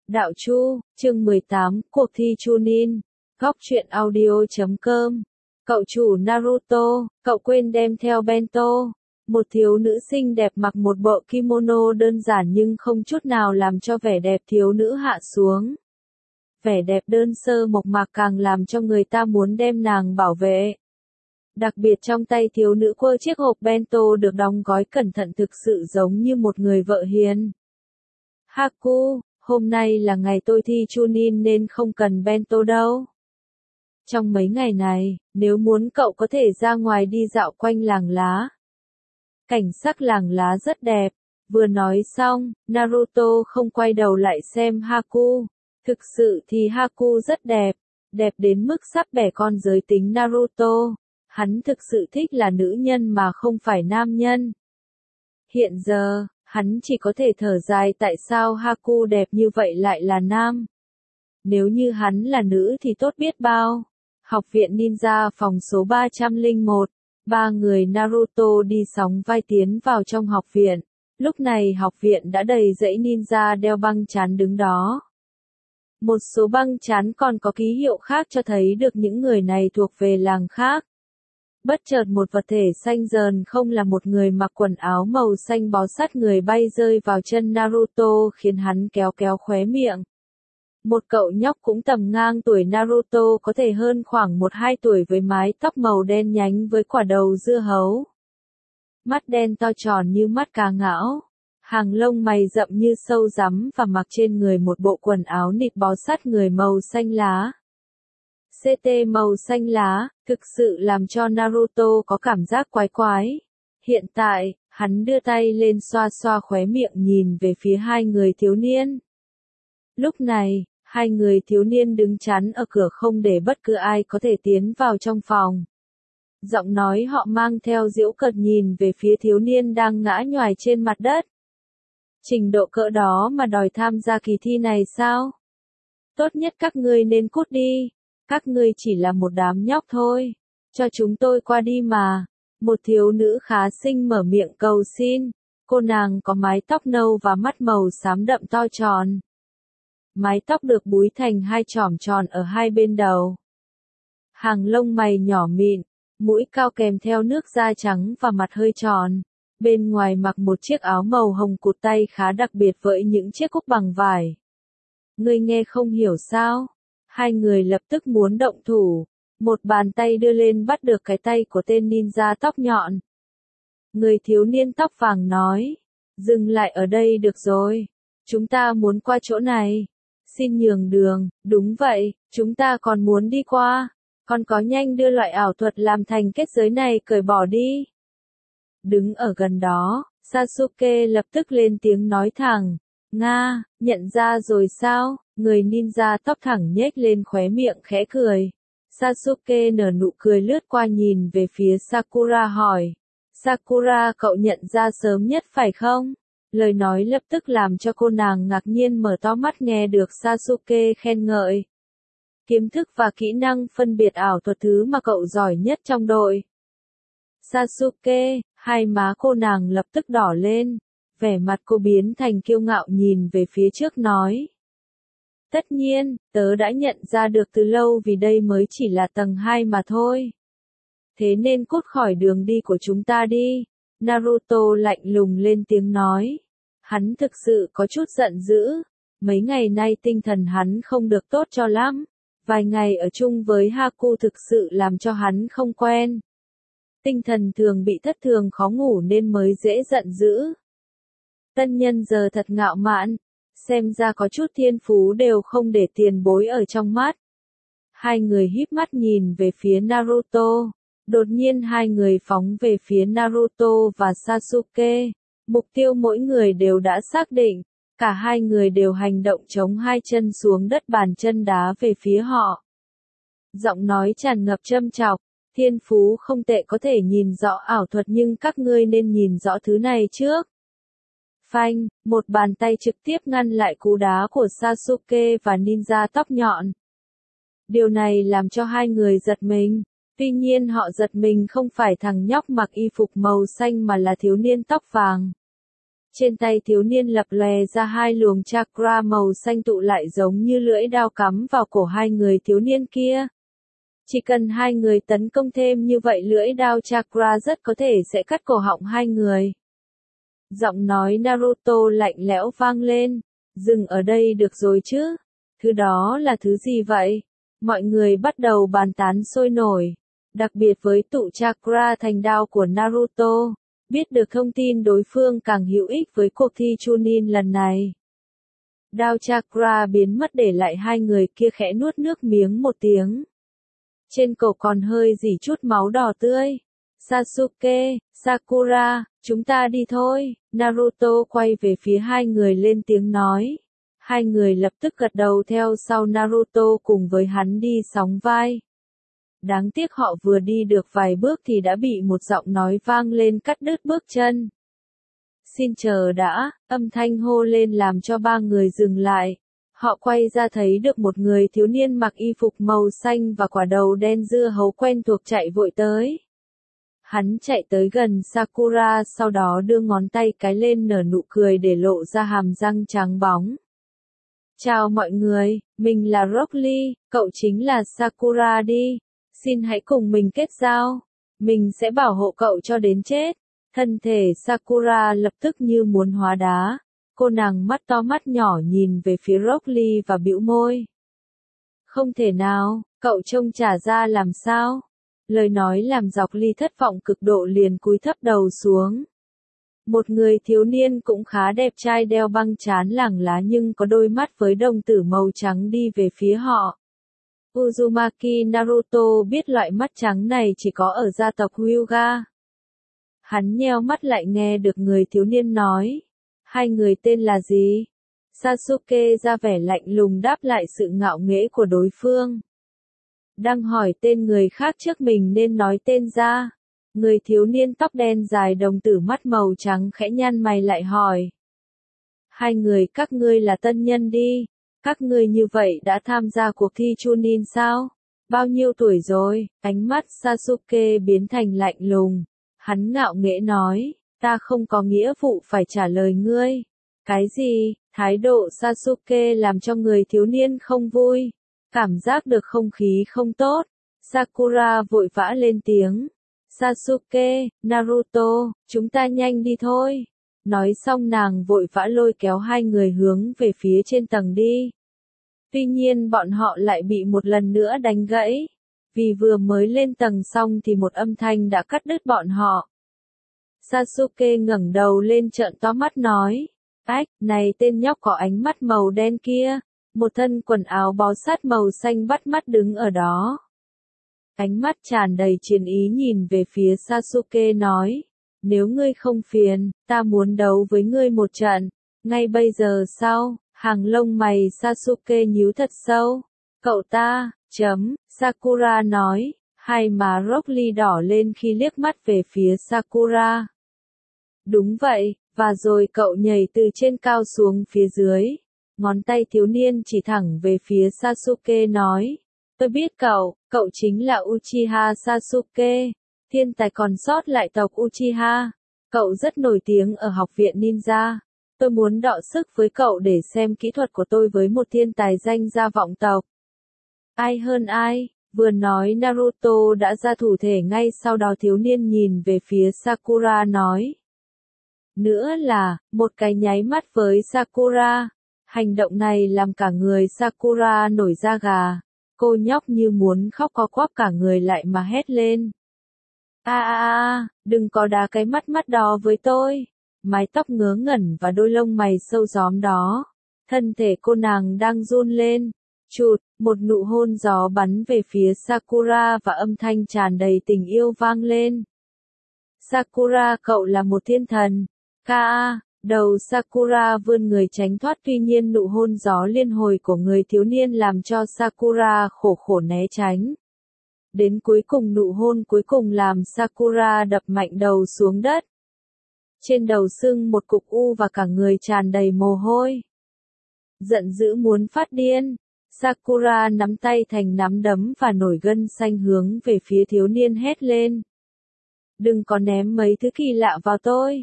Đạo Chu, chương 18, cuộc thi Chunin. Góc truyện audio.com. Cậu chủ Naruto, cậu quên đem theo bento. Một thiếu nữ xinh đẹp mặc một bộ kimono đơn giản nhưng không chút nào làm cho vẻ đẹp thiếu nữ hạ xuống. Vẻ đẹp đơn sơ mộc mạc càng làm cho người ta muốn đem nàng bảo vệ. Đặc biệt trong tay thiếu nữ quơ chiếc hộp bento được đóng gói cẩn thận thực sự giống như một người vợ hiền. Haku, hôm nay là ngày tôi thi Chunin nên không cần bento đâu. Trong mấy ngày này, nếu muốn cậu có thể ra ngoài đi dạo quanh làng lá. Cảnh sắc làng lá rất đẹp. Vừa nói xong, Naruto không quay đầu lại xem Haku. Thực sự thì Haku rất đẹp. Đẹp đến mức sắp bẻ con giới tính Naruto. Hắn thực sự thích là nữ nhân mà không phải nam nhân. Hiện giờ, hắn chỉ có thể thở dài tại sao Haku đẹp như vậy lại là nam. Nếu như hắn là nữ thì tốt biết bao. Học viện Ninja phòng số 301, ba người Naruto đi sóng vai tiến vào trong học viện. Lúc này học viện đã đầy dãy ninja đeo băng chán đứng đó. Một số băng chán còn có ký hiệu khác cho thấy được những người này thuộc về làng khác. Bất chợt một vật thể xanh dờn không là một người mặc quần áo màu xanh bó sát người bay rơi vào chân Naruto khiến hắn kéo kéo khóe miệng. Một cậu nhóc cũng tầm ngang tuổi Naruto có thể hơn khoảng 1-2 tuổi với mái tóc màu đen nhánh với quả đầu dưa hấu. Mắt đen to tròn như mắt cá ngão. Hàng lông mày rậm như sâu rắn và mặc trên người một bộ quần áo nịt bó sát người màu xanh lá. CT màu xanh lá, thực sự làm cho Naruto có cảm giác quái quái. Hiện tại, hắn đưa tay lên xoa xoa khóe miệng nhìn về phía hai người thiếu niên. Lúc này, hai người thiếu niên đứng chắn ở cửa không để bất cứ ai có thể tiến vào trong phòng. Giọng nói họ mang theo giễu cợt nhìn về phía thiếu niên đang ngã nhoài trên mặt đất. Trình độ cỡ đó mà đòi tham gia kỳ thi này sao? Tốt nhất các ngươi nên cút đi. Các ngươi chỉ là một đám nhóc thôi. Cho chúng tôi qua đi mà. Một thiếu nữ khá xinh mở miệng cầu xin. Cô nàng có mái tóc nâu và mắt màu xám đậm to tròn. Mái tóc được búi thành hai chòm tròn ở hai bên đầu. Hàng lông mày nhỏ mịn, mũi cao kèm theo nước da trắng và mặt hơi tròn. Bên ngoài mặc một chiếc áo màu hồng cụt tay khá đặc biệt với những chiếc cúc bằng vải. Ngươi nghe không hiểu sao? Hai người lập tức muốn động thủ. Một bàn tay đưa lên bắt được cái tay của tên ninja tóc nhọn. Người thiếu niên tóc vàng nói. Dừng lại ở đây được rồi. Chúng ta muốn qua chỗ này. Xin nhường đường, đúng vậy, chúng ta còn muốn đi qua. Còn có nhanh đưa loại ảo thuật làm thành kết giới này cởi bỏ đi. Đứng ở gần đó, Sasuke lập tức lên tiếng nói thẳng. Nga, nhận ra rồi sao? Người ninja tóc thẳng nhếch lên khóe miệng khẽ cười. Sasuke nở nụ cười lướt qua nhìn về phía Sakura hỏi. Sakura cậu nhận ra sớm nhất phải không? Lời nói lập tức làm cho cô nàng ngạc nhiên mở to mắt nghe được Sasuke khen ngợi. Kiến thức và kỹ năng phân biệt ảo thuật thứ mà cậu giỏi nhất trong đội. Sasuke, hai má cô nàng lập tức đỏ lên. Vẻ mặt cô biến thành kiêu ngạo nhìn về phía trước nói. Tất nhiên, tớ đã nhận ra được từ lâu vì đây mới chỉ là tầng 2 mà thôi. Thế nên cút khỏi đường đi của chúng ta đi. Naruto lạnh lùng lên tiếng nói. Hắn thực sự có chút giận dữ. Mấy ngày nay tinh thần hắn không được tốt cho lắm. Vài ngày ở chung với Haku thực sự làm cho hắn không quen. Tinh thần thường bị thất thường khó ngủ nên mới dễ giận dữ. Tân nhân giờ thật ngạo mạn. Xem ra có chút thiên phú đều không để tiền bối ở trong mắt. Hai người híp mắt nhìn về phía Naruto. Đột nhiên hai người phóng về phía Naruto và Sasuke. Mục tiêu mỗi người đều đã xác định. Cả hai người đều hành động chống hai chân xuống đất bàn chân đá về phía họ. Giọng nói tràn ngập châm chọc. Thiên phú không tệ có thể nhìn rõ ảo thuật nhưng các ngươi nên nhìn rõ thứ này trước. Phanh, một bàn tay trực tiếp ngăn lại cú đá của Sasuke và ninja tóc nhọn. Điều này làm cho hai người giật mình. Tuy nhiên họ giật mình không phải thằng nhóc mặc y phục màu xanh mà là thiếu niên tóc vàng. Trên tay thiếu niên lập lòe ra hai luồng chakra màu xanh tụ lại giống như lưỡi dao cắm vào cổ hai người thiếu niên kia. Chỉ cần hai người tấn công thêm như vậy lưỡi dao chakra rất có thể sẽ cắt cổ họng hai người. Giọng nói Naruto lạnh lẽo vang lên. Dừng ở đây được rồi chứ? Thứ đó là thứ gì vậy? Mọi người bắt đầu bàn tán sôi nổi. Đặc biệt với tụ chakra thành đao của Naruto. Biết được thông tin đối phương càng hữu ích với cuộc thi Chunin lần này. Đao chakra biến mất để lại hai người kia khẽ nuốt nước miếng một tiếng. Trên cổ còn hơi rỉ chút máu đỏ tươi. Sasuke, Sakura, chúng ta đi thôi. Naruto quay về phía hai người lên tiếng nói. Hai người lập tức gật đầu theo sau Naruto cùng với hắn đi sóng vai. Đáng tiếc họ vừa đi được vài bước thì đã bị một giọng nói vang lên cắt đứt bước chân. Xin chờ đã, âm thanh hô lên làm cho ba người dừng lại. Họ quay ra thấy được một người thiếu niên mặc y phục màu xanh và quả đầu đen dưa hấu quen thuộc chạy vội tới. Hắn chạy tới gần Sakura sau đó đưa ngón tay cái lên nở nụ cười để lộ ra hàm răng trắng bóng. Chào mọi người, mình là Rock Lee, cậu chính là Sakura đi. Xin hãy cùng mình kết giao. Mình sẽ bảo hộ cậu cho đến chết. Thân thể Sakura lập tức như muốn hóa đá. Cô nàng mắt to mắt nhỏ nhìn về phía Rock Lee và bĩu môi. Không thể nào, cậu trông chả ra làm sao. Lời nói làm Rock Lee thất vọng cực độ liền cúi thấp đầu xuống. Một người thiếu niên cũng khá đẹp trai đeo băng trán lẳng lá nhưng có đôi mắt với đồng tử màu trắng đi về phía họ. Uzumaki Naruto biết loại mắt trắng này chỉ có ở gia tộc Hyuga. Hắn nheo mắt lại nghe được người thiếu niên nói. Hai người tên là gì? Sasuke ra vẻ lạnh lùng đáp lại sự ngạo nghễ của đối phương. Đang hỏi tên người khác trước mình nên nói tên ra. Người thiếu niên tóc đen dài đồng tử mắt màu trắng khẽ nhăn mày lại hỏi. Hai người các ngươi là tân nhân đi. Các ngươi như vậy đã tham gia cuộc thi Chunin sao? Bao nhiêu tuổi rồi? Ánh mắt Sasuke biến thành lạnh lùng. Hắn ngạo nghễ nói, ta không có nghĩa vụ phải trả lời ngươi. Cái gì? Thái độ Sasuke làm cho người thiếu niên không vui. Cảm giác được không khí không tốt. Sakura vội vã lên tiếng. Sasuke, Naruto, chúng ta nhanh đi thôi. Nói xong nàng vội vã lôi kéo hai người hướng về phía trên tầng đi. Tuy nhiên bọn họ lại bị một lần nữa đánh gãy. Vì vừa mới lên tầng xong thì một âm thanh đã cắt đứt bọn họ. Sasuke ngẩng đầu lên trợn to mắt nói. Ách, này tên nhóc có ánh mắt màu đen kia. Một thân quần áo bó sát màu xanh bắt mắt đứng ở đó. Ánh mắt tràn đầy chiến ý nhìn về phía Sasuke nói. Nếu ngươi không phiền, ta muốn đấu với ngươi một trận. Ngay bây giờ sao? Hàng lông mày Sasuke nhíu thật sâu. Cậu ta, Sakura nói. Hai má Rock Lee đỏ lên khi liếc mắt về phía Sakura. Đúng vậy, và rồi cậu nhảy từ trên cao xuống phía dưới. Ngón tay thiếu niên chỉ thẳng về phía Sasuke nói. Tôi biết cậu chính là Uchiha Sasuke. Thiên tài còn sót lại tộc Uchiha. Cậu rất nổi tiếng ở học viện ninja. Tôi muốn đọ sức với cậu để xem kỹ thuật của tôi với một thiên tài danh gia vọng tộc. Ai hơn ai? Vừa nói Naruto đã ra thủ thể ngay sau đó thiếu niên nhìn về phía Sakura nói. Nữa là, một cái nháy mắt với Sakura. Hành động này làm cả người Sakura nổi da gà. Cô nhóc như muốn khóc co quắp cả người lại mà hét lên. Đừng có đá cái mắt đó với tôi. Mái tóc ngớ ngẩn và đôi lông mày sâu gióm đó. Thân thể cô nàng đang run lên. Chụt, một nụ hôn gió bắn về phía Sakura và âm thanh tràn đầy tình yêu vang lên. Sakura, cậu là một thiên thần. Đầu Sakura vươn người tránh thoát tuy nhiên nụ hôn gió liên hồi của người thiếu niên làm cho Sakura khổ né tránh. Đến cuối cùng nụ hôn cuối cùng làm Sakura đập mạnh đầu xuống đất. Trên đầu sưng một cục u và cả người tràn đầy mồ hôi. Giận dữ muốn phát điên. Sakura nắm tay thành nắm đấm và nổi gân xanh hướng về phía thiếu niên hét lên. Đừng có ném mấy thứ kỳ lạ vào tôi.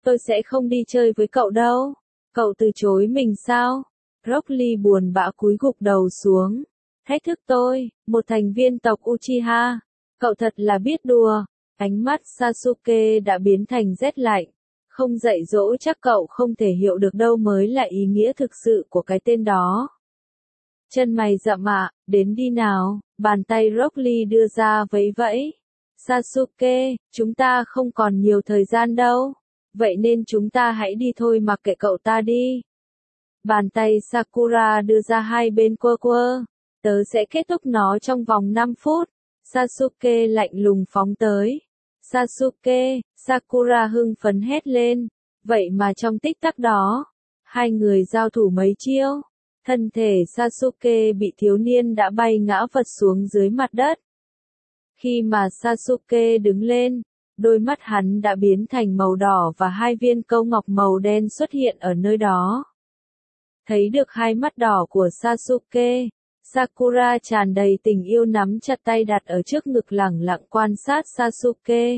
Tôi sẽ không đi chơi với cậu đâu. Cậu từ chối mình sao? Rock Lee buồn bã cúi gục đầu xuống. Thách thức tôi, một thành viên tộc Uchiha. Cậu thật là biết đùa. Ánh mắt Sasuke đã biến thành rét lạnh. Không dạy dỗ chắc cậu không thể hiểu được đâu mới là ý nghĩa thực sự của cái tên đó. Chân mày rậm ạ, đến đi nào, bàn tay Rock Lee đưa ra vẫy vẫy. Sasuke, chúng ta không còn nhiều thời gian đâu. Vậy nên chúng ta hãy đi thôi, mặc kệ cậu ta đi. Bàn tay Sakura đưa ra hai bên quơ quơ. Tớ sẽ kết thúc nó trong vòng 5 phút. Sasuke lạnh lùng phóng tới. Sasuke, Sakura hưng phấn hét lên. Vậy mà trong tích tắc đó, hai người giao thủ mấy chiêu. Thân thể Sasuke bị thiếu niên đã bay ngã vật xuống dưới mặt đất. Khi mà Sasuke đứng lên, đôi mắt hắn đã biến thành màu đỏ và hai viên câu ngọc màu đen xuất hiện ở nơi đó. Thấy được hai mắt đỏ của Sasuke, Sakura tràn đầy tình yêu nắm chặt tay đặt ở trước ngực lẳng lặng quan sát Sasuke.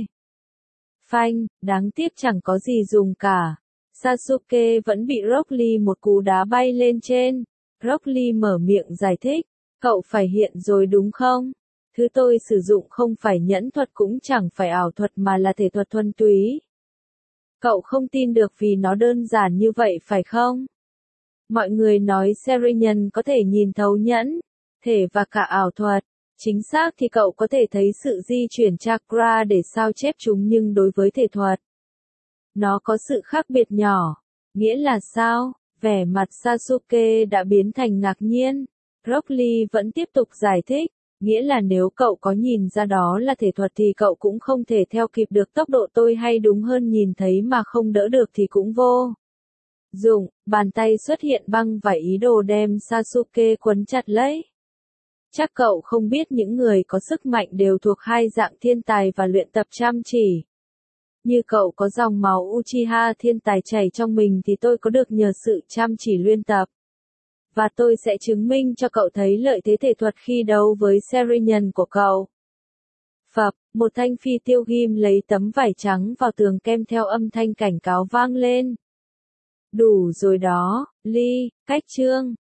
Phanh, đáng tiếc chẳng có gì dùng cả. Sasuke vẫn bị Rock Lee một cú đá bay lên trên. Rock Lee mở miệng giải thích, cậu phải hiện rồi đúng không? Thứ tôi sử dụng không phải nhẫn thuật cũng chẳng phải ảo thuật mà là thể thuật thuần túy. Cậu không tin được vì nó đơn giản như vậy phải không? Mọi người nói Serian có thể nhìn thấu nhẫn, thể và cả ảo thuật. Chính xác thì cậu có thể thấy sự di chuyển chakra để sao chép chúng, nhưng đối với thể thuật, nó có sự khác biệt nhỏ. Nghĩa là sao? Vẻ mặt Sasuke đã biến thành ngạc nhiên. Rock Lee vẫn tiếp tục giải thích. Nghĩa là nếu cậu có nhìn ra đó là thể thuật thì cậu cũng không thể theo kịp được tốc độ tôi, hay đúng hơn nhìn thấy mà không đỡ được thì cũng vô dụng. Bàn tay xuất hiện băng và ý đồ đem Sasuke quấn chặt lấy. Chắc cậu không biết những người có sức mạnh đều thuộc hai dạng thiên tài và luyện tập chăm chỉ. Như cậu có dòng máu Uchiha thiên tài chảy trong mình thì tôi có được nhờ sự chăm chỉ luyện tập. Và tôi sẽ chứng minh cho cậu thấy lợi thế thể thuật khi đấu với Serian của cậu. Phập, một thanh phi tiêu ghim lấy tấm vải trắng vào tường kèm theo âm thanh cảnh cáo vang lên. Đủ rồi đó, Lee, cách chương.